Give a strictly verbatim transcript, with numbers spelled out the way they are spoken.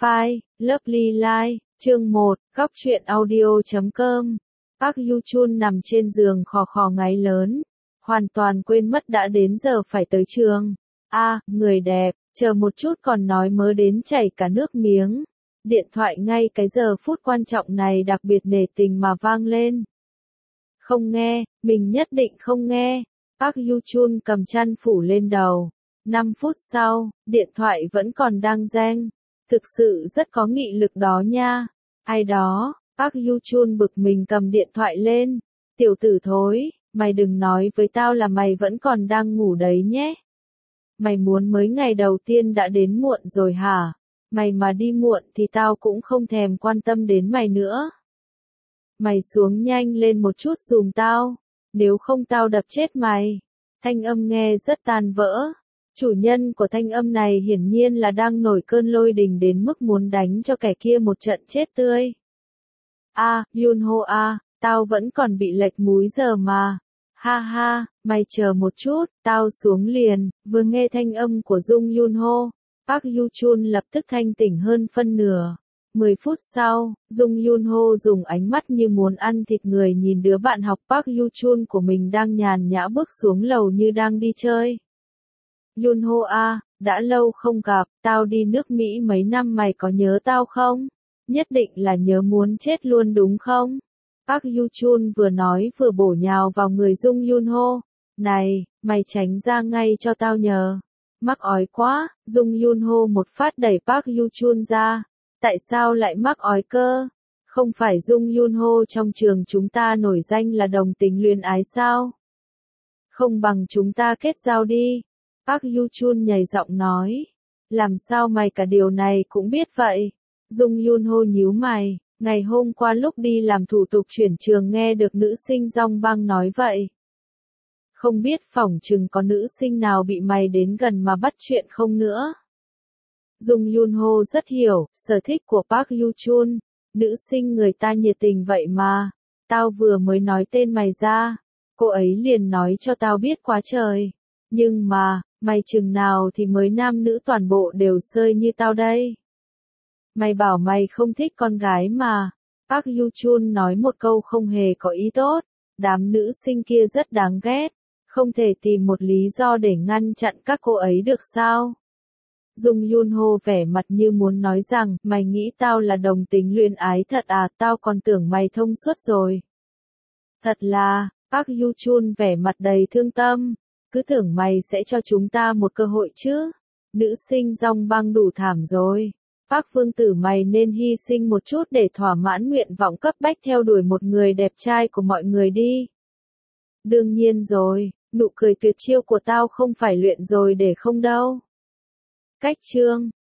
File, Lovely Life, chương một, góc truyện audio chấm com. Park Yoo-chun nằm trên giường khò khò ngáy lớn, hoàn toàn quên mất đã đến giờ phải tới trường. A, à, người đẹp, chờ một chút còn nói mớ đến chảy cả nước miếng. Điện thoại ngay cái giờ phút quan trọng này đặc biệt nể tình mà vang lên. Không nghe, mình nhất định không nghe. Park Yoo-chun cầm chăn phủ lên đầu. năm phút sau, điện thoại vẫn còn đang reng. Thực sự rất có nghị lực đó nha. Ai đó, Park Yoo-chun bực mình cầm điện thoại lên. Tiểu tử thối, mày đừng nói với tao là mày vẫn còn đang ngủ đấy nhé. Mày muốn mới ngày đầu tiên đã đến muộn rồi hả? Mày mà đi muộn thì tao cũng không thèm quan tâm đến mày nữa. Mày xuống nhanh lên một chút giùm tao, nếu không tao đập chết mày. Thanh âm nghe rất tan vỡ. Chủ nhân của thanh âm này hiển nhiên là đang nổi cơn lôi đình đến mức muốn đánh cho kẻ kia một trận chết tươi. A, à, Yunho a, tao vẫn còn bị lệch múi giờ mà. Ha ha, mày chờ một chút, tao xuống liền. Vừa nghe thanh âm của Jung Yunho, Park Yoo-chun lập tức thanh tỉnh hơn phân nửa. mười phút sau, Jung Yunho dùng ánh mắt như muốn ăn thịt người nhìn đứa bạn học Park Yoo-chun của mình đang nhàn nhã bước xuống lầu như đang đi chơi. Yunho a, đã lâu không gặp, tao đi nước Mỹ mấy năm mày có nhớ tao không? Nhất định là nhớ muốn chết luôn đúng không? Park Yoo-chun vừa nói vừa bổ nhào vào người Jung Yunho. Này, mày tránh ra ngay cho tao nhờ. Mắc ói quá, Jung Yunho một phát đẩy Park Yoo-chun ra. Tại sao lại mắc ói cơ? Không phải Jung Yunho trong trường chúng ta nổi danh là đồng tính luyến ái sao? Không bằng chúng ta kết giao đi. Park Yoo-chun nhảy giọng nói. Làm sao mày cả điều này cũng biết vậy? Jung Yunho nhíu mày. Ngày hôm qua lúc đi làm thủ tục chuyển trường nghe được nữ sinh Dong Bang nói vậy. Không biết phỏng chừng có nữ sinh nào bị mày đến gần mà bắt chuyện không nữa. Jung Yunho rất hiểu sở thích của Park Yoo-chun. Nữ sinh người ta nhiệt tình vậy mà. Tao vừa mới nói tên mày ra. Cô ấy liền nói cho tao biết quá trời. Nhưng mà, mày chừng nào thì mới nam nữ toàn bộ đều sơi như tao đây. Mày bảo mày không thích con gái mà. Park Yoo-chun nói một câu không hề có ý tốt. Đám nữ sinh kia rất đáng ghét. Không thể tìm một lý do để ngăn chặn các cô ấy được sao? Jung Yunho vẻ mặt như muốn nói rằng, mày nghĩ tao là đồng tính luyến ái thật à, tao còn tưởng mày thông suốt rồi. Thật là, Park Yoo-chun vẻ mặt đầy thương tâm. Cứ tưởng mày sẽ cho chúng ta một cơ hội chứ. Nữ sinh Dong Bang đủ thảm rồi. Park vương tử mày nên hy sinh một chút để thỏa mãn nguyện vọng cấp bách theo đuổi một người đẹp trai của mọi người đi. Đương nhiên rồi, nụ cười tuyệt chiêu của tao không phải luyện rồi để không đâu. Cách chương